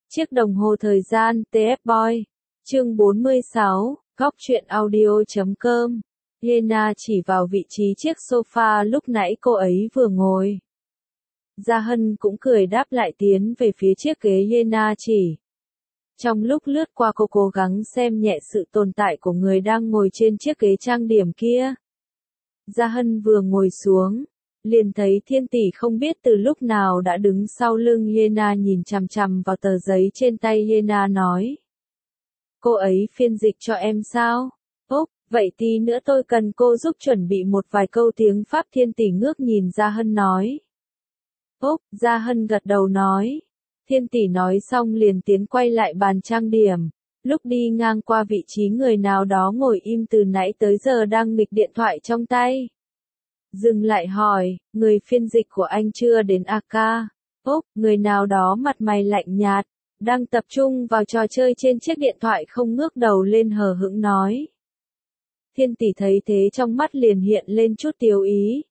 Chiếc đồng hồ thời gian TF Boy. Chương 46, góc truyện audio.com. Yena chỉ vào vị trí chiếc sofa lúc nãy cô ấy vừa ngồi. Gia Hân cũng cười đáp lại tiến về phía chiếc ghế Yena chỉ. Trong lúc lướt qua cô cố gắng xem nhẹ sự tồn tại của người đang ngồi trên chiếc ghế trang điểm kia. Gia Hân vừa ngồi xuống, liền thấy Thiên Tỷ không biết từ lúc nào đã đứng sau lưng Yena nhìn chằm chằm vào tờ giấy trên tay Yena nói. Cô ấy phiên dịch cho em sao? Ốc, vậy tí nữa tôi cần cô giúp chuẩn bị một vài câu tiếng Pháp. Thiên Tỷ ngước nhìn Gia Hân nói. Ốc, Gia Hân gật đầu nói. Thiên Tỷ nói xong liền tiến quay lại bàn trang điểm. Lúc đi ngang qua vị trí người nào đó ngồi im từ nãy tới giờ đang nghịch điện thoại trong tay. Dừng lại hỏi, người phiên dịch của anh chưa đến à ca? Ốc, người nào đó mặt mày lạnh nhạt, đang tập trung vào trò chơi trên chiếc điện thoại không ngước đầu lên hờ hững nói. Thiên Tỷ thấy thế trong mắt liền hiện lên chút tiêu ý.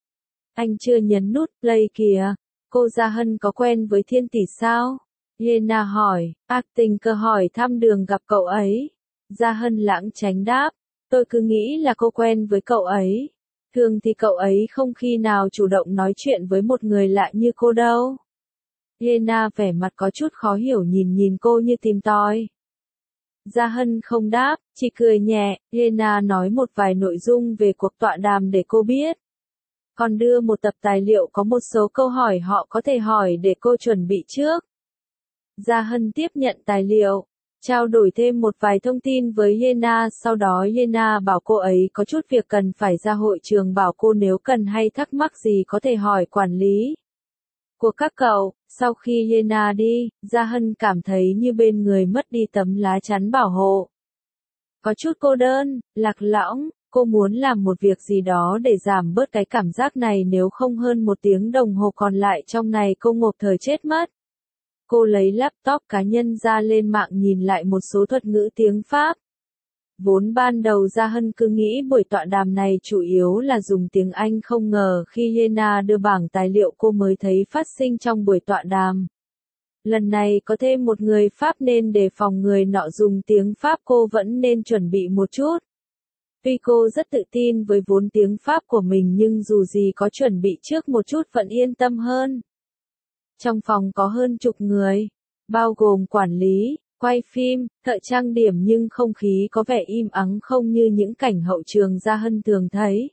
Anh chưa nhấn nút play kìa, cô Gia Hân có quen với Thiên Tỷ sao? Yena hỏi, tình cờ hỏi thăm đường gặp cậu ấy. Gia Hân lãng tránh đáp, tôi cứ nghĩ là cô quen với cậu ấy. Thường thì cậu ấy không khi nào chủ động nói chuyện với một người lạ như cô đâu. Yena vẻ mặt có chút khó hiểu nhìn cô như tìm tòi. Gia Hân không đáp, chỉ cười nhẹ. Yena nói một vài nội dung về cuộc tọa đàm để cô biết. Còn đưa một tập tài liệu có một số câu hỏi họ có thể hỏi để cô chuẩn bị trước. Gia Hân tiếp nhận tài liệu, trao đổi thêm một vài thông tin với Yena, sau đó Yena bảo cô ấy có chút việc cần phải ra hội trường, bảo cô nếu cần hay thắc mắc gì có thể hỏi quản lý của các cậu. Sau khi Yena đi, Gia Hân cảm thấy như bên người mất đi tấm lá chắn bảo hộ. Có chút cô đơn, lạc lõng, cô muốn làm một việc gì đó để giảm bớt cái cảm giác này, nếu không hơn 1 tiếng đồng hồ còn lại trong này cô ngộp thời chết mất. Cô lấy laptop cá nhân ra lên mạng nhìn lại một số thuật ngữ tiếng Pháp. Vốn ban đầu Gia Hân cứ nghĩ buổi tọa đàm này chủ yếu là dùng tiếng Anh, không ngờ khi Yena đưa bảng tài liệu cô mới thấy phát sinh trong buổi tọa đàm. Lần này có thêm một người Pháp nên đề phòng người nọ dùng tiếng Pháp cô vẫn nên chuẩn bị một chút. Tuy cô rất tự tin với vốn tiếng Pháp của mình nhưng dù gì có chuẩn bị trước một chút vẫn yên tâm hơn. Trong phòng có hơn chục người, bao gồm quản lý, quay phim, thợ trang điểm, nhưng không khí có vẻ im ắng không như những cảnh hậu trường Gia Hân thường thấy.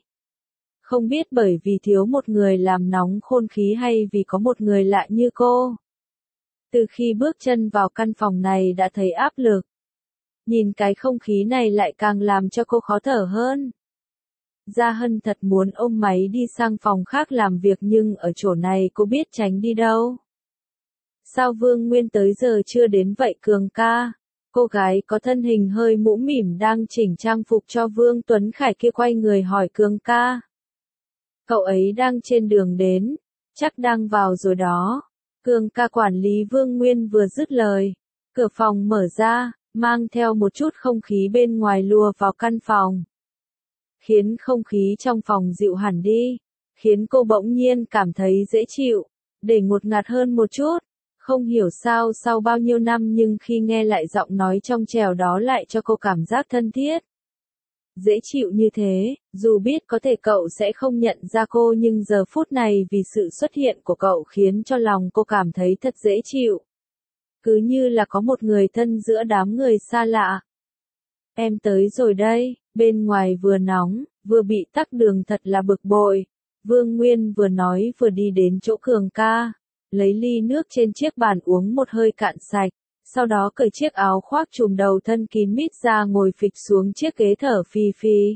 Không biết bởi vì thiếu một người làm nóng khôn khí hay vì có một người lạ như cô. Từ khi bước chân vào căn phòng này đã thấy áp lực. Nhìn cái không khí này lại càng làm cho cô khó thở hơn. Gia Hân thật muốn ôm máy đi sang phòng khác làm việc nhưng ở chỗ này cô biết tránh đi đâu. Sao Vương Nguyên tới giờ chưa đến vậy Cường ca? Cô gái có thân hình hơi mũm mỉm đang chỉnh trang phục cho Vương Tuấn Khải kia quay người hỏi Cường ca. Cậu ấy đang trên đường đến, chắc đang vào rồi đó. Cường ca. Quản lý Vương Nguyên vừa dứt lời, cửa phòng mở ra, mang theo một chút không khí bên ngoài lùa vào căn phòng. Khiến không khí trong phòng dịu hẳn đi, khiến cô bỗng nhiên cảm thấy dễ chịu, để ngột ngạt hơn một chút. Không hiểu sao sau bao nhiêu năm nhưng khi nghe lại giọng nói trong trẻo đó lại cho cô cảm giác thân thiết. Dễ chịu như thế, dù biết có thể cậu sẽ không nhận ra cô nhưng giờ phút này vì sự xuất hiện của cậu khiến cho lòng cô cảm thấy thật dễ chịu. Cứ như là có một người thân giữa đám người xa lạ. Em tới rồi đây, bên ngoài vừa nóng, vừa bị tắc đường thật là bực bội. Vương Nguyên vừa nói vừa đi đến chỗ Cường ca. Lấy ly nước trên chiếc bàn uống một hơi cạn sạch, sau đó cởi chiếc áo khoác trùm đầu thân kín mít ra ngồi phịch xuống chiếc ghế thở phì phì.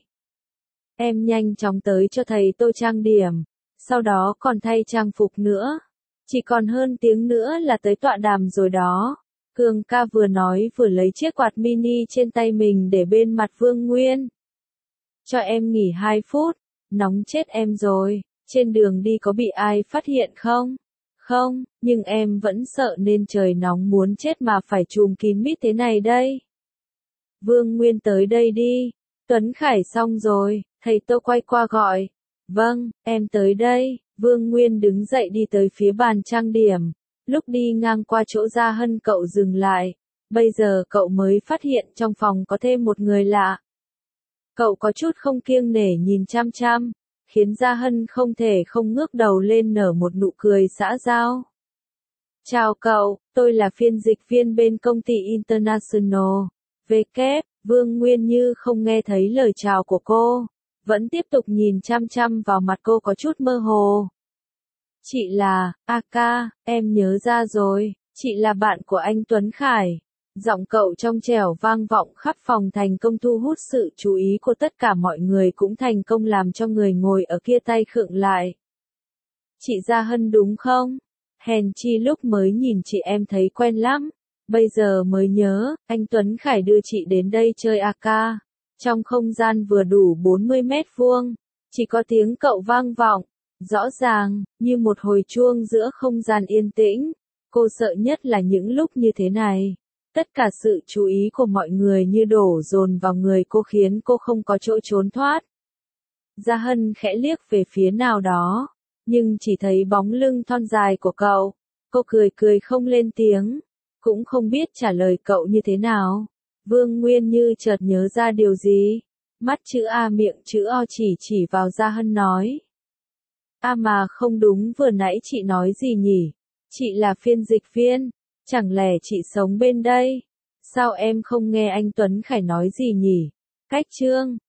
Em nhanh chóng tới cho thầy tôi trang điểm, sau đó còn thay trang phục nữa. Chỉ còn hơn tiếng nữa là tới tọa đàm rồi đó. Cường ca vừa nói vừa lấy chiếc quạt mini trên tay mình để bên mặt Vương Nguyên. Cho em nghỉ 2 phút, nóng chết em rồi, trên đường đi có bị ai phát hiện không? Không, nhưng em vẫn sợ nên trời nóng muốn chết mà phải trùm kín mít thế này đây. Vương Nguyên tới đây đi. Tuấn Khải xong rồi, thầy tôi quay qua gọi. Vâng, em tới đây. Vương Nguyên đứng dậy đi tới phía bàn trang điểm. Lúc đi ngang qua chỗ Gia Hân cậu dừng lại. Bây giờ cậu mới phát hiện trong phòng có thêm một người lạ. Cậu có chút không kiêng nể nhìn chăm chăm, khiến Gia Hân không thể không ngước đầu lên nở một nụ cười xã giao. Chào cậu, tôi là phiên dịch viên bên công ty International. Vương Nguyên Như không nghe thấy lời chào của cô, vẫn tiếp tục nhìn chăm chăm vào mặt cô có chút mơ hồ. Chị là, Ca, em nhớ ra rồi, chị là bạn của anh Tuấn Khải. Giọng cậu trong trẻo vang vọng khắp phòng, thành công thu hút sự chú ý của tất cả mọi người, cũng thành công làm cho người ngồi ở kia tay khựng lại. Chị Gia Hân đúng không? Hèn chi lúc mới nhìn chị em thấy quen lắm. Bây giờ mới nhớ, anh Tuấn Khải đưa chị đến đây chơi Ca. Trong không gian vừa đủ 40 mét vuông, chỉ có tiếng cậu vang vọng, rõ ràng, như một hồi chuông giữa không gian yên tĩnh. Cô sợ nhất là những lúc như thế này. Tất cả sự chú ý của mọi người như đổ dồn vào người cô, khiến cô không có chỗ trốn thoát. Gia Hân khẽ liếc về phía nào đó, nhưng chỉ thấy bóng lưng thon dài của cậu. Cô cười cười không lên tiếng, cũng không biết trả lời cậu như thế nào. Vương Nguyên Như chợt nhớ ra điều gì, mắt chữ A miệng chữ O chỉ vào Gia Hân nói. Mà không đúng, vừa nãy chị nói gì nhỉ? Chị là phiên dịch viên, chẳng lẽ chị sống bên đây? Sao em không nghe anh Tuấn Khải nói gì nhỉ? Cách chương